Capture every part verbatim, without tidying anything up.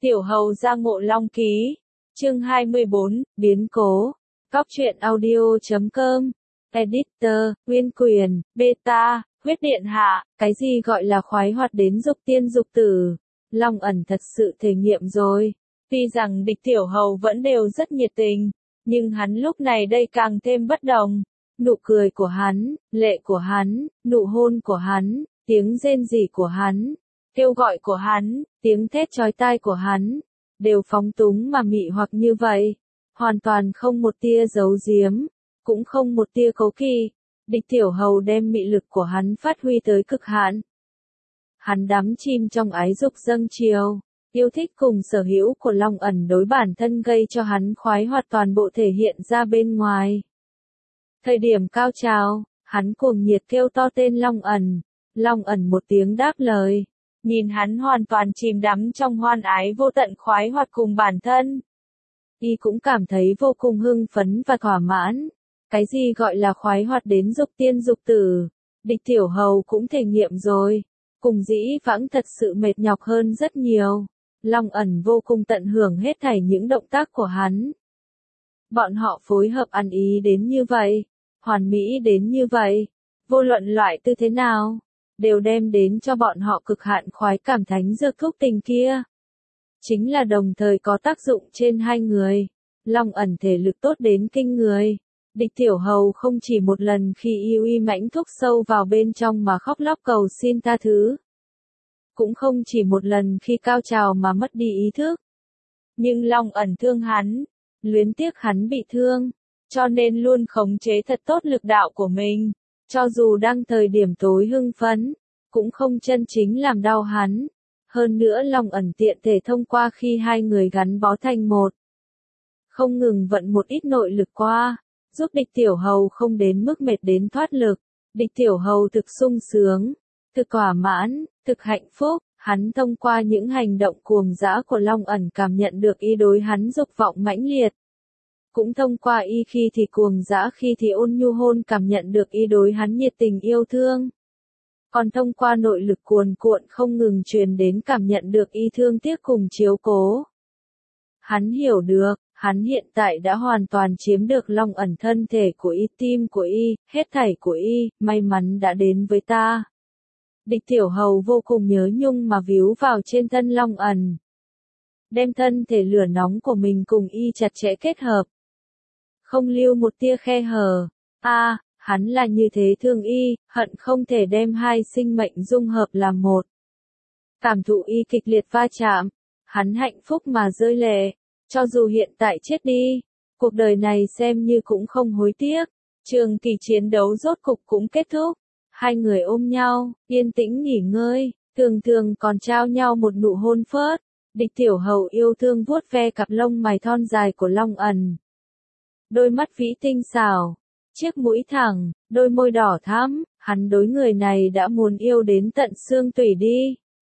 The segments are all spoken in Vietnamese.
Tiểu hầu gia ngộ long ký. Chương hai mươi bốn, biến cố. Cóc truyện audio chấm com. Editor, Nguyên Quyền, Beta, huyết điện hạ, cái gì gọi là khoái hoạt đến dục tiên dục tử. Long ẩn thật sự thể nghiệm rồi. Tuy rằng địch tiểu hầu vẫn đều rất nhiệt tình, nhưng hắn lúc này đây càng thêm bất đồng. Nụ cười của hắn, lệ của hắn, nụ hôn của hắn, tiếng rên rỉ của hắn, kêu gọi của hắn, tiếng thét chói tai của hắn, đều phóng túng mà mị hoặc như vậy, hoàn toàn không một tia giấu giếm, cũng không một tia cấu kỵ. Địch tiểu hầu đem mị lực của hắn phát huy tới cực hạn. Hắn đắm chìm trong ái dục dâng trào, yêu thích cùng sở hữu của Long ẩn đối bản thân gây cho hắn khoái hoạt toàn bộ thể hiện ra bên ngoài. Thời điểm cao trào, hắn cuồng nhiệt kêu to tên Long ẩn, Long ẩn một tiếng đáp lời, nhìn hắn hoàn toàn chìm đắm trong hoan ái vô tận khoái hoạt cùng bản thân. Y cũng cảm thấy vô cùng hưng phấn và thỏa mãn. Cái gì gọi là khoái hoạt đến dục tiên dục tử, địch tiểu hầu cũng thể nghiệm rồi, cùng dĩ vãng thật sự mệt nhọc hơn rất nhiều. Long ẩn vô cùng tận hưởng hết thảy những động tác của hắn. Bọn họ phối hợp ăn ý đến như vậy, hoàn mỹ đến như vậy, vô luận loại tư thế nào, đều đem đến cho bọn họ cực hạn khoái cảm thánh dược thuốc tình kia. Chính là đồng thời có tác dụng trên hai người. Long ẩn thể lực tốt đến kinh người. Địch tiểu hầu không chỉ một lần khi yêu y mãnh thúc sâu vào bên trong mà khóc lóc cầu xin tha thứ. Cũng không chỉ một lần khi cao trào mà mất đi ý thức. Nhưng Long ẩn thương hắn, luyến tiếc hắn bị thương, cho nên luôn khống chế thật tốt lực đạo của mình, cho dù đang thời điểm tối hưng phấn, cũng không chân chính làm đau hắn. Hơn nữa Long ẩn tiện thể thông qua khi hai người gắn bó thành một, không ngừng vận một ít nội lực qua, giúp địch tiểu hầu không đến mức mệt đến thoát lực. Địch tiểu hầu thực sung sướng, thực thỏa mãn, thực hạnh phúc. Hắn thông qua những hành động cuồng dã của Long ẩn cảm nhận được y đối hắn dục vọng mãnh liệt. Cũng thông qua y khi thì cuồng dã khi thì ôn nhu hôn cảm nhận được y đối hắn nhiệt tình yêu thương. Còn thông qua nội lực cuồn cuộn không ngừng truyền đến cảm nhận được y thương tiếc cùng chiếu cố. Hắn hiểu được, hắn hiện tại đã hoàn toàn chiếm được Long ẩn thân thể của y, tim của y, hết thảy của y, may mắn đã đến với ta. Địch tiểu hầu vô cùng nhớ nhung mà víu vào trên thân Long ẩn. Đem thân thể lửa nóng của mình cùng y chặt chẽ kết hợp. Không lưu một tia khe hở. A, à, hắn là như thế thương y, hận không thể đem hai sinh mệnh dung hợp làm một. Cảm thụ y kịch liệt va chạm, hắn hạnh phúc mà rơi lệ, cho dù hiện tại chết đi, cuộc đời này xem như cũng không hối tiếc. Trường kỳ chiến đấu rốt cục cũng kết thúc, hai người ôm nhau, yên tĩnh nghỉ ngơi, thường thường còn trao nhau một nụ hôn phớt. Địch tiểu hầu yêu thương vuốt ve cặp lông mày thon dài của Long ẩn. Đôi mắt vĩ tinh xảo, chiếc mũi thẳng, đôi môi đỏ thắm, hắn đối người này đã muốn yêu đến tận xương tủy đi.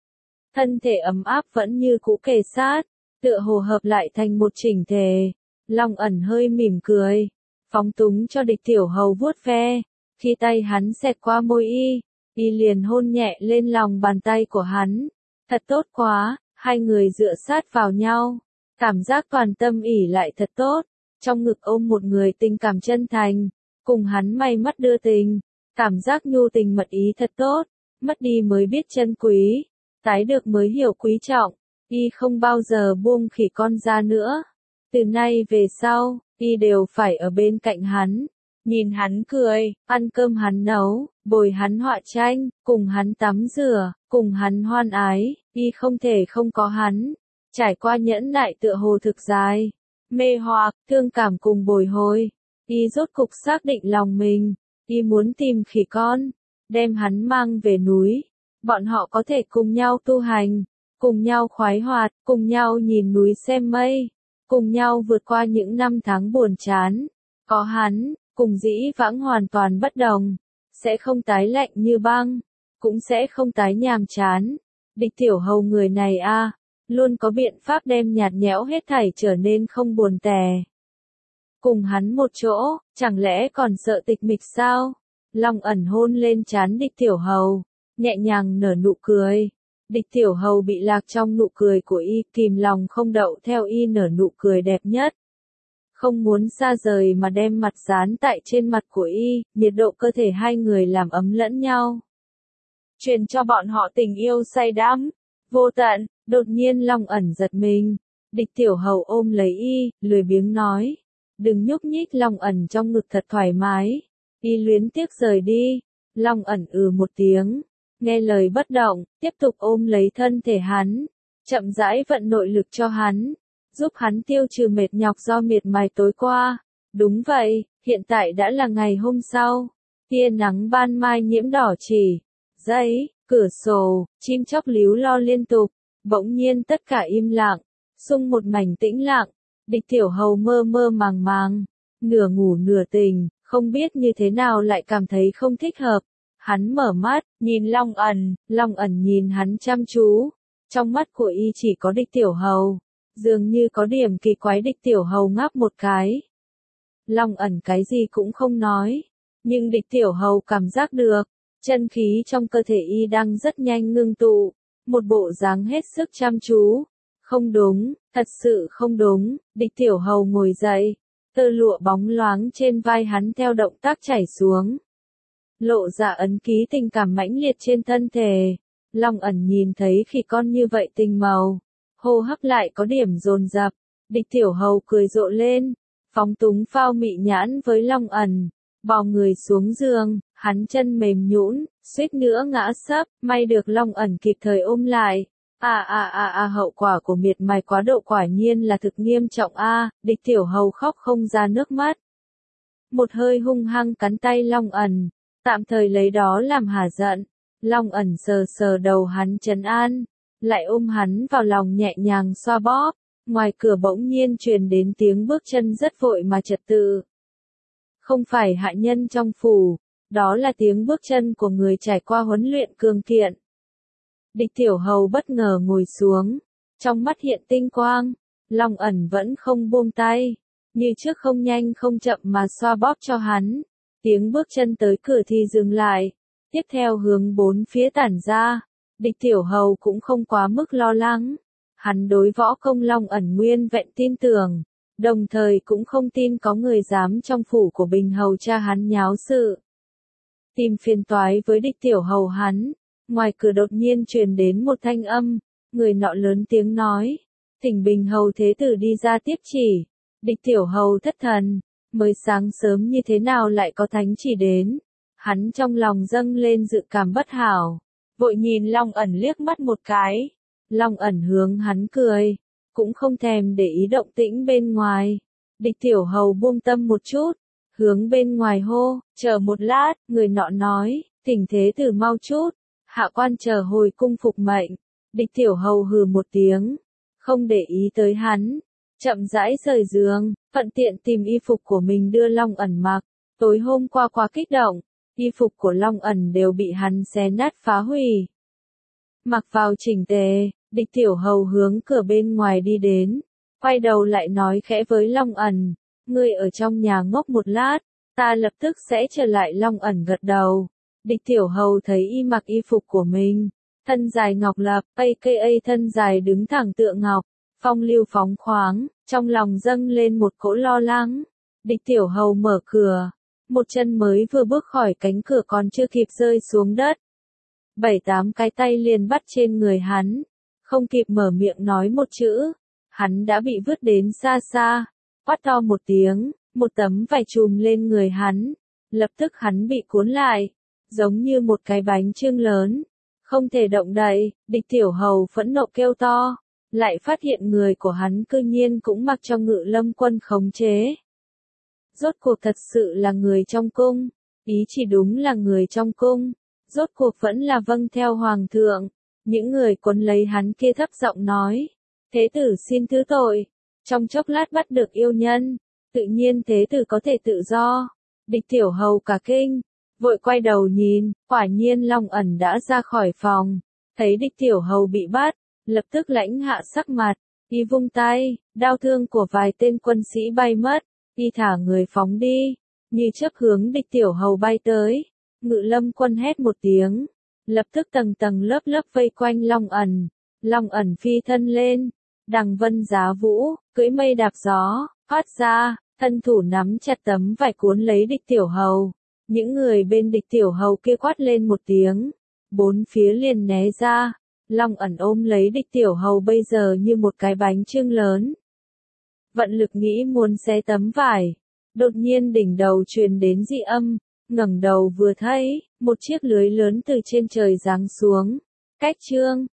Thân thể ấm áp vẫn như cũ kề sát, tựa hồ hợp lại thành một chỉnh thể. Long ẩn hơi mỉm cười, phóng túng cho địch tiểu hầu vuốt ve, khi tay hắn xẹt qua môi y, y liền hôn nhẹ lên lòng bàn tay của hắn. Thật tốt quá, hai người dựa sát vào nhau, cảm giác toàn tâm ỉ lại thật tốt. Trong ngực ôm một người tình cảm chân thành, cùng hắn may mắt đưa tình, cảm giác nhu tình mật ý thật tốt, mất đi mới biết chân quý, tái được mới hiểu quý trọng, y không bao giờ buông khỉ con ra nữa. Từ nay về sau, y đều phải ở bên cạnh hắn, nhìn hắn cười, ăn cơm hắn nấu, bồi hắn họa tranh, cùng hắn tắm rửa, cùng hắn hoan ái, y không thể không có hắn. Trải qua nhẫn nại tựa hồ thực dài, mê hoặc, thương cảm cùng bồi hồi, y rốt cục xác định lòng mình, y muốn tìm khỉ con, đem hắn mang về núi, bọn họ có thể cùng nhau tu hành, cùng nhau khoái hoạt, cùng nhau nhìn núi xem mây, cùng nhau vượt qua những năm tháng buồn chán. Có hắn, cùng dĩ vãng hoàn toàn bất đồng, sẽ không tái lạnh như băng, cũng sẽ không tái nhàm chán. Địch tiểu hầu người này a, à, luôn có biện pháp đem nhạt nhẽo hết thảy trở nên không buồn tẻ. Cùng hắn một chỗ, chẳng lẽ còn sợ tịch mịch sao? Long ẩn hôn lên trán địch tiểu hầu, nhẹ nhàng nở nụ cười. Địch Tiểu Hầu bị lạc trong nụ cười của y, kìm lòng không đậu theo y nở nụ cười đẹp nhất. Không muốn xa rời mà đem mặt dán tại trên mặt của y, nhiệt độ cơ thể hai người làm ấm lẫn nhau. Truyền cho bọn họ tình yêu say đắm, vô tận. Đột nhiên Long ẩn giật mình. Địch Tiểu Hầu ôm lấy y, lười biếng nói. Đừng nhúc nhích. Long ẩn trong ngực thật thoải mái. Y luyến tiếc rời đi. Long ẩn ừ một tiếng. Nghe lời bất động, tiếp tục ôm lấy thân thể hắn. Chậm rãi vận nội lực cho hắn. Giúp hắn tiêu trừ mệt nhọc do miệt mài tối qua. Đúng vậy, hiện tại đã là ngày hôm sau. Tia nắng ban mai nhiễm đỏ chỉ. Giấy, cửa sổ, chim chóc líu lo liên tục. Bỗng nhiên tất cả im lặng. Xung một mảnh tĩnh lặng. Địch Tiểu Hầu mơ mơ màng màng. Nửa ngủ nửa tỉnh, không biết như thế nào lại cảm thấy không thích hợp. Hắn mở mắt, nhìn Long ẩn, Long ẩn nhìn hắn chăm chú. Trong mắt của y chỉ có Địch Tiểu Hầu. Dường như có điểm kỳ quái. Địch Tiểu Hầu ngáp một cái. Long ẩn cái gì cũng không nói. Nhưng Địch Tiểu Hầu cảm giác được. Chân khí trong cơ thể y đang rất nhanh ngưng tụ. Một bộ dáng hết sức chăm chú. Không đúng, thật sự không đúng. Địch Tiểu Hầu ngồi dậy. Tơ lụa bóng loáng trên vai hắn theo động tác chảy xuống. Lộ ra ấn ký tình cảm mãnh liệt trên thân thể. Long ẩn nhìn thấy khi con như vậy tình màu. Hô hấp lại có điểm dồn dập. Địch Tiểu Hầu cười rộ lên. Phóng túng phao mị nhãn với Long ẩn. Bò người xuống giường, hắn chân mềm nhũn, suýt nữa ngã sấp, may được Long ẩn kịp thời ôm lại. À à à à hậu quả của miệt mài quá độ quả nhiên là thực nghiêm trọng a. À, Địch Tiểu Hầu khóc không ra nước mắt. Một hơi hung hăng cắn tay Long ẩn, tạm thời lấy đó làm hả giận. Long ẩn sờ sờ đầu hắn trấn an, lại ôm hắn vào lòng nhẹ nhàng xoa bóp. Ngoài cửa bỗng nhiên truyền đến tiếng bước chân rất vội mà trật tự. Không phải hạ nhân trong phủ, đó là tiếng bước chân của người trải qua huấn luyện cường kiện. Địch Tiểu Hầu bất ngờ ngồi xuống, trong mắt hiện tinh quang. Long ẩn vẫn không buông tay, như trước không nhanh không chậm mà xoa bóp cho hắn. Tiếng bước chân tới cửa thì dừng lại, tiếp theo hướng bốn phía tản ra. Địch Tiểu Hầu cũng không quá mức lo lắng, hắn đối võ công Long ẩn nguyên vẹn tin tưởng, đồng thời cũng không tin có người dám trong phủ của Bình Hầu cha hắn nháo sự. Tìm phiền toái với Địch Tiểu Hầu hắn. Ngoài cửa đột nhiên truyền đến một thanh âm, người nọ lớn tiếng nói, thỉnh Bình Hầu thế tử đi ra tiếp chỉ. Địch Tiểu Hầu thất thần, mới sáng sớm như thế nào lại có thánh chỉ đến. Hắn trong lòng dâng lên dự cảm bất hảo, vội nhìn Long ẩn liếc mắt một cái. Long ẩn hướng hắn cười, cũng không thèm để ý động tĩnh bên ngoài. Địch Tiểu Hầu buông tâm một chút, hướng bên ngoài hô, chờ một lát. Người nọ nói, thỉnh thế tử mau chút, hạ quan chờ hồi cung phục mệnh. Địch Tiểu Hầu hừ một tiếng, không để ý tới hắn, chậm rãi rời giường, thuận tiện tìm y phục của mình đưa Long ẩn mặc. Tối hôm qua quá kích động, y phục của Long ẩn đều bị hắn xé nát phá hủy. Mặc vào chỉnh tề, Địch Tiểu Hầu hướng cửa bên ngoài đi đến, quay đầu lại nói khẽ với Long ẩn, ngươi ở trong nhà ngốc một lát, ta lập tức sẽ trở lại. Long ẩn gật đầu. Địch Tiểu Hầu thấy y mặc y phục của mình, thân dài ngọc lập, a ca a thân dài đứng thẳng tựa ngọc, phong lưu phóng khoáng, trong lòng dâng lên một cỗ lo lắng. Địch Tiểu Hầu mở cửa, một chân mới vừa bước khỏi cánh cửa còn chưa kịp rơi xuống đất, bảy tám cái tay liền bắt trên người hắn, không kịp mở miệng nói một chữ, hắn đã bị vứt đến xa xa. Quát to một tiếng, một tấm vải trùm lên người hắn, lập tức hắn bị cuốn lại, giống như một cái bánh chưng lớn, không thể động đậy. Địch Tiểu Hầu phẫn nộ kêu to, lại phát hiện người của hắn cư nhiên cũng mặc cho Ngự Lâm quân khống chế. Rốt cuộc thật sự là người trong cung, ý chỉ đúng là người trong cung, rốt cuộc vẫn là vâng theo hoàng thượng. Những người quấn lấy hắn kia thấp giọng nói, thế tử xin thứ tội, trong chốc lát bắt được yêu nhân, tự nhiên thế tử có thể tự do. Địch Tiểu Hầu cả kinh, vội quay đầu nhìn, quả nhiên Long ẩn đã ra khỏi phòng, thấy Địch Tiểu Hầu bị bắt, lập tức lãnh hạ sắc mặt, y vung tay, đao thương của vài tên quân sĩ bay mất, y thả người phóng đi, như chớp hướng Địch Tiểu Hầu bay tới. Ngự Lâm quân hét một tiếng, lập tức tầng tầng lớp lớp vây quanh Long ẩn. Long ẩn phi thân lên, đằng vân giá vũ, cưỡi mây đạp gió, thoát ra, thân thủ nắm chặt tấm vải cuốn lấy địch tiểu hầu. Những người bên địch tiểu hầu kia quát lên một tiếng, bốn phía liền né ra. Long ẩn ôm lấy địch tiểu hầu bây giờ như một cái bánh chưng lớn. Vận lực nghĩ muốn xé tấm vải. Đột nhiên đỉnh đầu truyền đến dị âm, ngẩng đầu vừa thấy, một chiếc lưới lớn từ trên trời giáng xuống. Cách chương